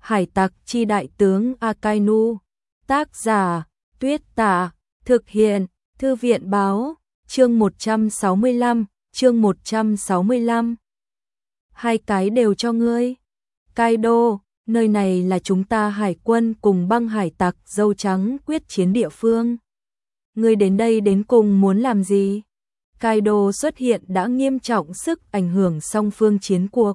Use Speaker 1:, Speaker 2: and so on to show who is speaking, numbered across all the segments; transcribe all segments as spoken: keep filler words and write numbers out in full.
Speaker 1: Hải tặc chi đại tướng Akainu. Tác giả, Tuyết Tả. Thực hiện, Thư viện Báo. Chương một trăm sáu mươi lăm, chương một trăm sáu mươi lăm. Hai cái đều cho ngươi. Kaido, nơi này là chúng ta hải quân cùng băng hải tặc dâu trắng quyết chiến địa phương. Ngươi đến đây đến cùng muốn làm gì? Kaido xuất hiện đã nghiêm trọng sức ảnh hưởng song phương chiến cuộc.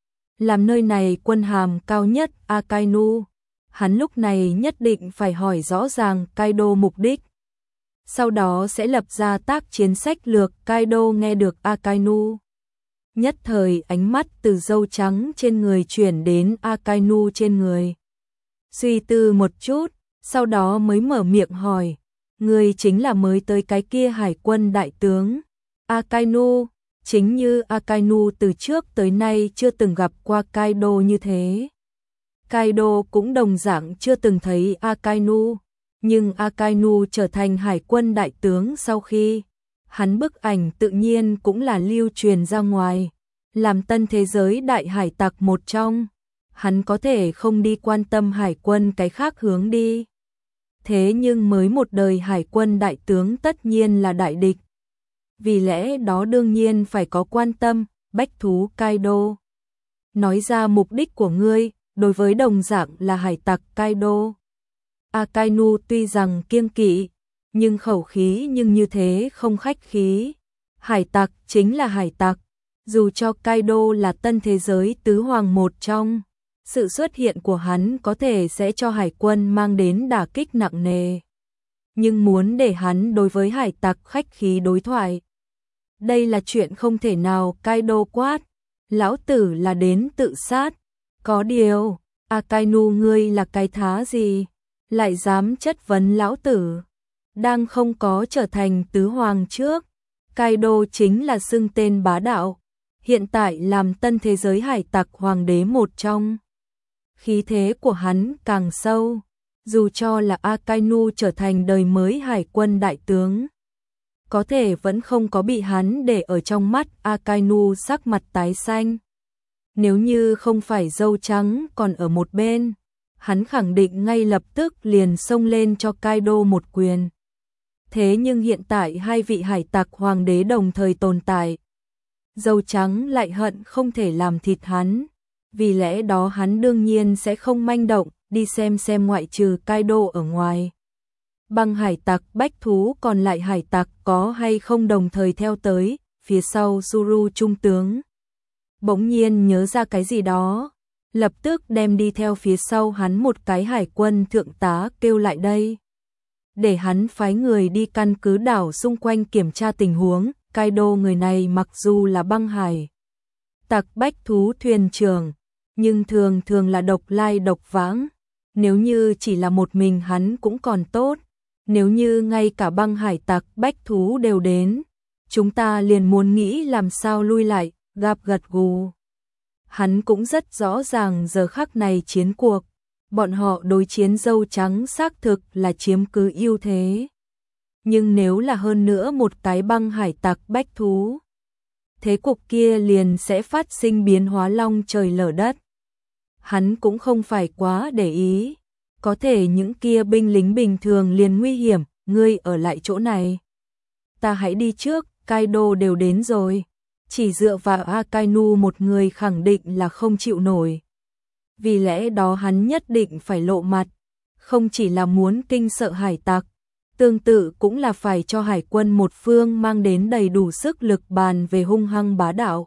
Speaker 1: Làm nơi này quân hàm cao nhất Akainu, hắn lúc này nhất định phải hỏi rõ ràng Kaido mục đích. Sau đó sẽ lập ra tác chiến sách lược. Kaido nghe được Akainu. Nhất thời ánh mắt từ dâu trắng trên người chuyển đến Akainu trên người. Suy tư một chút, sau đó mới mở miệng hỏi. Người chính là mới tới cái kia hải quân đại tướng. Akainu, chính như Akainu từ trước tới nay chưa từng gặp qua Kaido như thế. Kaido cũng đồng dạng chưa từng thấy Akainu. Nhưng Akainu trở thành hải quân đại tướng sau khi, hắn bức ảnh tự nhiên cũng là lưu truyền ra ngoài, làm tân thế giới đại hải tặc một trong, hắn có thể không đi quan tâm hải quân cái khác hướng đi. Thế nhưng mới một đời hải quân đại tướng tất nhiên là đại địch. Vì lẽ đó đương nhiên phải có quan tâm. Bách thú Kaido, nói ra mục đích của ngươi, đối với đồng dạng là hải tặc Kaido. Akainu tuy rằng kiêng kỵ, nhưng khẩu khí nhưng như thế không khách khí. Hải tặc chính là hải tặc, dù cho Kaido là tân thế giới tứ hoàng một trong, sự xuất hiện của hắn có thể sẽ cho hải quân mang đến đả kích nặng nề. Nhưng muốn để hắn đối với hải tặc khách khí đối thoại, đây là chuyện không thể nào. Kaido quát, lão tử là đến tự sát. Có điều, Akainu ngươi là cái thá gì? Lại dám chất vấn lão tử. Đang không có trở thành tứ hoàng trước, Kaido chính là xưng tên bá đạo, hiện tại làm tân thế giới hải tặc hoàng đế một trong. Khí thế của hắn càng sâu, dù cho là Akainu trở thành đời mới hải quân đại tướng, có thể vẫn không có bị hắn để ở trong mắt. Akainu sắc mặt tái xanh. Nếu như không phải dâu trắng còn ở một bên, hắn khẳng định ngay lập tức liền xông lên cho Kaido một quyền. Thế nhưng hiện tại hai vị hải tặc hoàng đế đồng thời tồn tại. Dâu trắng lại hận không thể làm thịt hắn. Vì lẽ đó hắn đương nhiên sẽ không manh động, đi xem xem ngoại trừ Kaido ở ngoài. Băng hải tặc bách thú còn lại hải tặc có hay không đồng thời theo tới, phía sau Zuru trung tướng. Bỗng nhiên nhớ ra cái gì đó, lập tức đem đi theo phía sau hắn một cái hải quân thượng tá kêu lại đây. Để hắn phái người đi căn cứ đảo xung quanh kiểm tra tình huống. Kaido người này mặc dù là băng hải tặc bách thú thuyền trưởng, nhưng thường thường là độc lai độc vãng. Nếu như chỉ là một mình hắn cũng còn tốt. Nếu như ngay cả băng hải tặc bách thú đều đến, chúng ta liền muốn nghĩ làm sao lui lại. Gặp gật gù. Hắn cũng rất rõ ràng giờ khắc này chiến cuộc, bọn họ đối chiến dâu trắng xác thực là chiếm cứ ưu thế. Nhưng nếu là hơn nữa một cái băng hải tặc bách thú, thế cục kia liền sẽ phát sinh biến hóa long trời lở đất. Hắn cũng không phải quá để ý, có thể những kia binh lính bình thường liền nguy hiểm. Ngươi ở lại chỗ này, ta hãy đi trước. Kaido đều đến rồi, chỉ dựa vào Akainu một người khẳng định là không chịu nổi. Vì lẽ đó hắn nhất định phải lộ mặt, không chỉ là muốn kinh sợ hải tặc, tương tự cũng là phải cho hải quân một phương mang đến đầy đủ sức lực bàn về hung hăng bá đạo.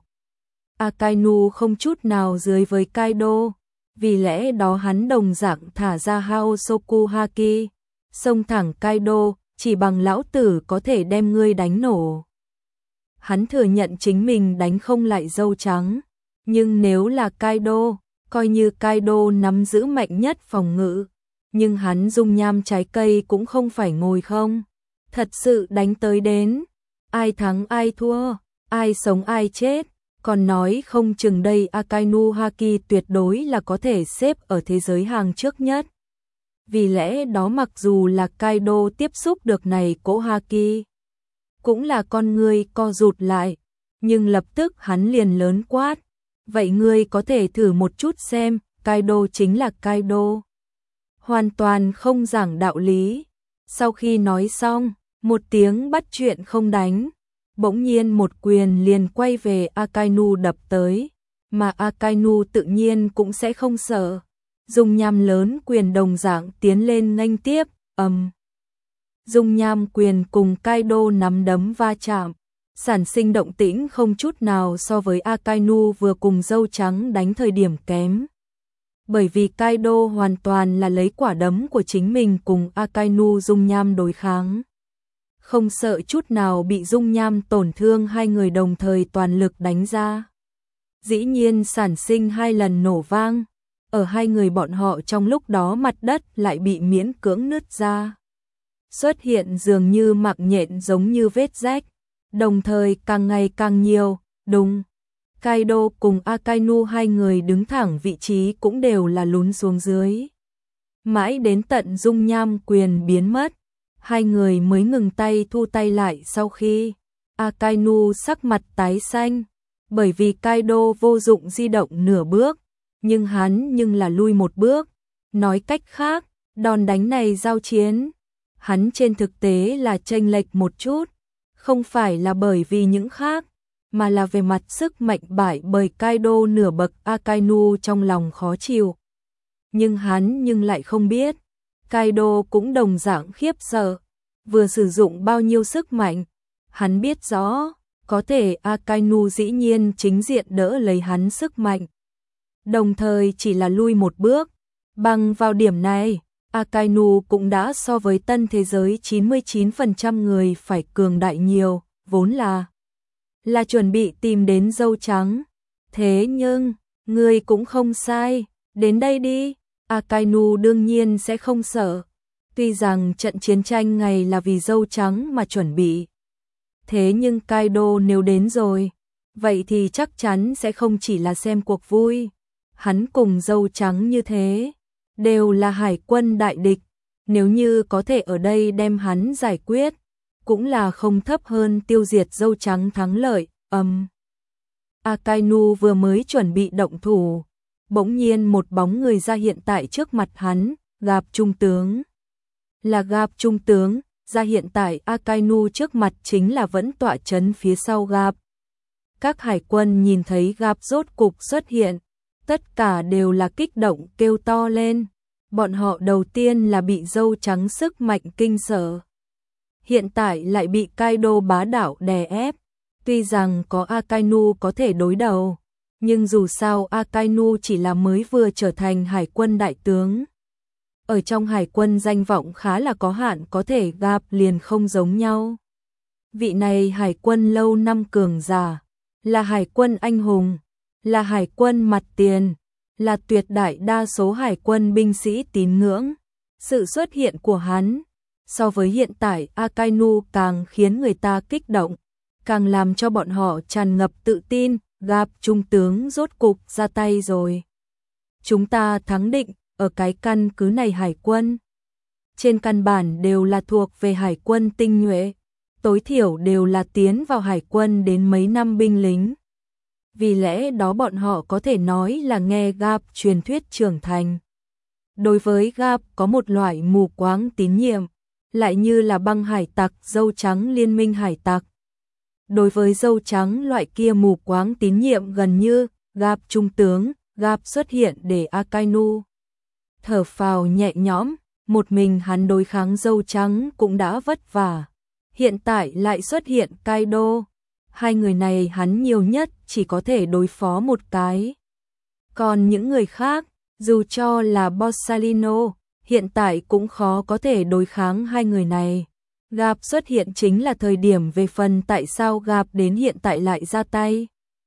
Speaker 1: Akainu không chút nào dưới với Kaido, vì lẽ đó hắn đồng dạng thả ra Haosoku Haki, xông thẳng Kaido, chỉ bằng lão tử có thể đem ngươi đánh nổ. Hắn thừa nhận chính mình đánh không lại dâu trắng, nhưng nếu là Kaido, coi như Kaido nắm giữ mạnh nhất phòng ngự, nhưng hắn dung nham trái cây cũng không phải ngồi không. Thật sự đánh tới đến, ai thắng ai thua, ai sống ai chết, còn nói không chừng đây Akainu Haki tuyệt đối là có thể xếp ở thế giới hàng trước nhất. Vì lẽ đó mặc dù là Kaido tiếp xúc được này cỗ Haki, cũng là con người co rụt lại, nhưng lập tức hắn liền lớn quát. Vậy ngươi có thể thử một chút xem. Kaido chính là Kaido. Hoàn toàn không giảng đạo lý. Sau khi nói xong, một tiếng bắt chuyện không đánh, bỗng nhiên một quyền liền quay về Akainu đập tới, mà Akainu tự nhiên cũng sẽ không sợ. Dung nham lớn quyền đồng dạng tiến lên nghênh tiếp, ầm. Dung nham quyền cùng Kaido nắm đấm va chạm, sản sinh động tĩnh không chút nào so với Akainu vừa cùng dâu trắng đánh thời điểm kém. Bởi vì Kaido hoàn toàn là lấy quả đấm của chính mình cùng Akainu dung nham đối kháng. Không sợ chút nào bị dung nham tổn thương, hai người đồng thời toàn lực đánh ra. Dĩ nhiên sản sinh hai lần nổ vang, ở hai người bọn họ trong lúc đó mặt đất lại bị miễn cưỡng nứt ra. Xuất hiện dường như mạng nhện giống như vết rách, đồng thời càng ngày càng nhiều, đúng. Kaido cùng Akainu hai người đứng thẳng vị trí cũng đều là lún xuống dưới. Mãi đến tận dung nham quyền biến mất, hai người mới ngừng tay thu tay lại sau khi Akainu sắc mặt tái xanh, bởi vì Kaido vô dụng di động nửa bước, nhưng hắn nhưng là lui một bước. Nói cách khác, đòn đánh này giao chiến, hắn trên thực tế là chênh lệch một chút, không phải là bởi vì những khác, mà là về mặt sức mạnh bại bởi Kaido nửa bậc. Akainu trong lòng khó chịu. Nhưng hắn nhưng lại không biết, Kaido cũng đồng dạng khiếp sợ, vừa sử dụng bao nhiêu sức mạnh, hắn biết rõ, có thể Akainu dĩ nhiên chính diện đỡ lấy hắn sức mạnh. Đồng thời chỉ là lui một bước, bằng vào điểm này, Akainu cũng đã so với tân thế giới chín mươi chín phần trăm người phải cường đại nhiều, vốn là là chuẩn bị tìm đến dâu trắng. Thế nhưng, người cũng không sai, đến đây đi. Akainu đương nhiên sẽ không sợ, tuy rằng trận chiến tranh này là vì dâu trắng mà chuẩn bị. Thế nhưng Kaido nếu đến rồi, vậy thì chắc chắn sẽ không chỉ là xem cuộc vui. Hắn cùng dâu trắng như thế, đều là hải quân đại địch, nếu như có thể ở đây đem hắn giải quyết, cũng là không thấp hơn tiêu diệt dâu trắng thắng lợi. Ầm. Um. Akainu vừa mới chuẩn bị động thủ, bỗng nhiên một bóng người ra hiện tại trước mặt hắn, Gặp trung tướng. Là Gặp trung tướng, ra hiện tại Akainu trước mặt chính là vẫn tọa trấn phía sau Gặp. Các hải quân nhìn thấy Gặp rốt cục xuất hiện, tất cả đều là kích động kêu to lên. Bọn họ đầu tiên là bị dâu trắng sức mạnh kinh sợ, hiện tại lại bị Kaido bá đạo đè ép. Tuy rằng có Akainu có thể đối đầu, nhưng dù sao Akainu chỉ là mới vừa trở thành hải quân đại tướng. Ở trong hải quân danh vọng khá là có hạn, có thể Gặp liền không giống nhau. Vị này hải quân lâu năm cường giả, là hải quân anh hùng, là hải quân mặt tiền, là tuyệt đại đa số hải quân binh sĩ tín ngưỡng. Sự xuất hiện của hắn, so với hiện tại Akainu càng khiến người ta kích động, càng làm cho bọn họ tràn ngập tự tin. Gặp trung tướng rốt cục ra tay rồi. Chúng ta thắng định, ở cái căn cứ này hải quân trên căn bản đều là thuộc về hải quân tinh nhuệ, tối thiểu đều là tiến vào hải quân đến mấy năm binh lính. Vì lẽ đó bọn họ có thể nói là nghe Gặp truyền thuyết trưởng thành. Đối với Gặp có một loại mù quáng tín nhiệm, lại như là băng hải tặc dâu trắng liên minh hải tặc. Đối với dâu trắng loại kia mù quáng tín nhiệm gần như, Gặp trung tướng, Gặp xuất hiện để Akainu thở phào nhẹ nhõm, một mình hắn đối kháng dâu trắng cũng đã vất vả. Hiện tại lại xuất hiện Kaido, hai người này hắn nhiều nhất chỉ có thể đối phó một cái. Còn những người khác, dù cho là Borsalino, hiện tại cũng khó có thể đối kháng hai người này. Gặp xuất hiện chính là thời điểm về phần tại sao Gặp đến hiện tại lại ra tay.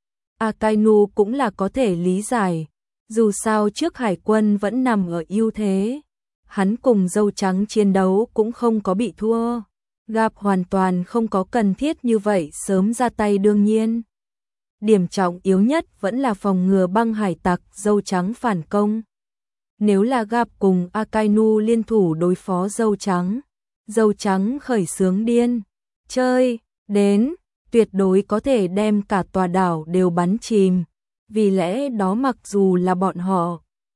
Speaker 1: Akainu cũng là có thể lý giải, dù sao trước hải quân vẫn nằm ở ưu thế. Hắn cùng dâu trắng chiến đấu cũng không có bị thua. Gặp hoàn toàn không có cần thiết như vậy sớm ra tay đương nhiên. Điểm trọng yếu nhất vẫn là phòng ngừa băng hải tặc dâu trắng phản công. Nếu là Gặp cùng Akainu liên thủ đối phó dâu trắng, dâu trắng khởi xướng điên chơi đến, tuyệt đối có thể đem cả tòa đảo đều bắn chìm. Vì lẽ đó mặc dù là bọn họ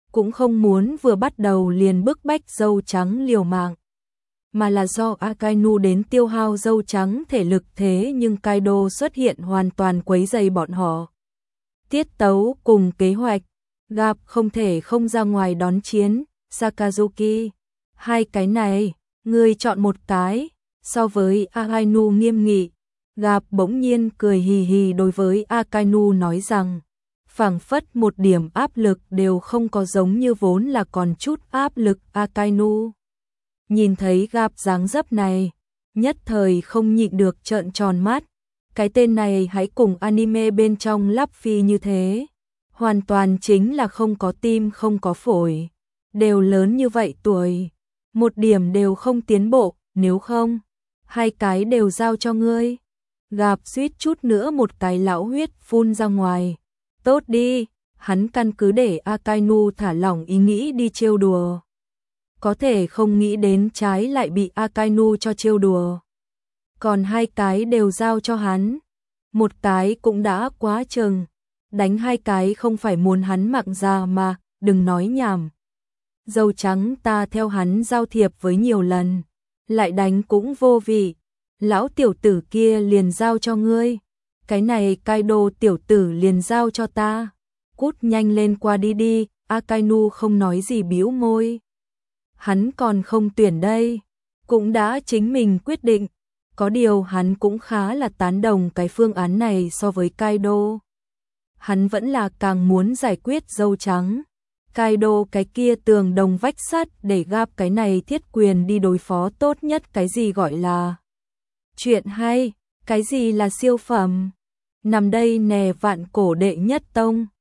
Speaker 1: cũng không muốn vừa bắt đầu liền bức bách dâu trắng liều mạng, mà là do Akainu đến tiêu hao dâu trắng thể lực, thế nhưng Kaido xuất hiện hoàn toàn quấy rầy bọn họ. Tiết tấu cùng kế hoạch, Gặp không thể không ra ngoài đón chiến, Sakazuki. Hai cái này, ngươi chọn một cái, so với Akainu nghiêm nghị. Gặp bỗng nhiên cười hì hì đối với Akainu nói rằng, phảng phất một điểm áp lực đều không có, giống như vốn là còn chút áp lực. Akainu nhìn thấy Gặp dáng dấp này, nhất thời không nhịn được trợn tròn mắt. Cái tên này hãy cùng anime bên trong Luffy như thế, hoàn toàn chính là không có tim không có phổi, đều lớn như vậy tuổi, một điểm đều không tiến bộ, nếu không, hai cái đều giao cho ngươi. Gặp suýt chút nữa một cái lão huyết phun ra ngoài. Tốt đi, hắn căn cứ để Akainu thả lỏng ý nghĩ đi trêu đùa. Có thể không nghĩ đến trái lại bị Akainu cho trêu đùa. Còn hai cái đều giao cho hắn. Một cái cũng đã quá chừng. Đánh hai cái không phải muốn hắn mặc ra mà, đừng nói nhảm. Dâu trắng ta theo hắn giao thiệp với nhiều lần, lại đánh cũng vô vị. Lão tiểu tử kia liền giao cho ngươi. Cái này Kaido tiểu tử liền giao cho ta. Cút nhanh lên qua đi đi. Akainu không nói gì bĩu môi. Hắn còn không tuyển đây, cũng đã chính mình quyết định. Có điều hắn cũng khá là tán đồng cái phương án này so với Kaido. Hắn vẫn là càng muốn giải quyết dâu trắng. Kaido cái kia tường đồng vách sắt để Gặp cái này thiết quyền đi đối phó tốt nhất. Cái gì gọi là chuyện hay, cái gì là siêu phẩm. Nằm đây nè vạn cổ đệ nhất tông.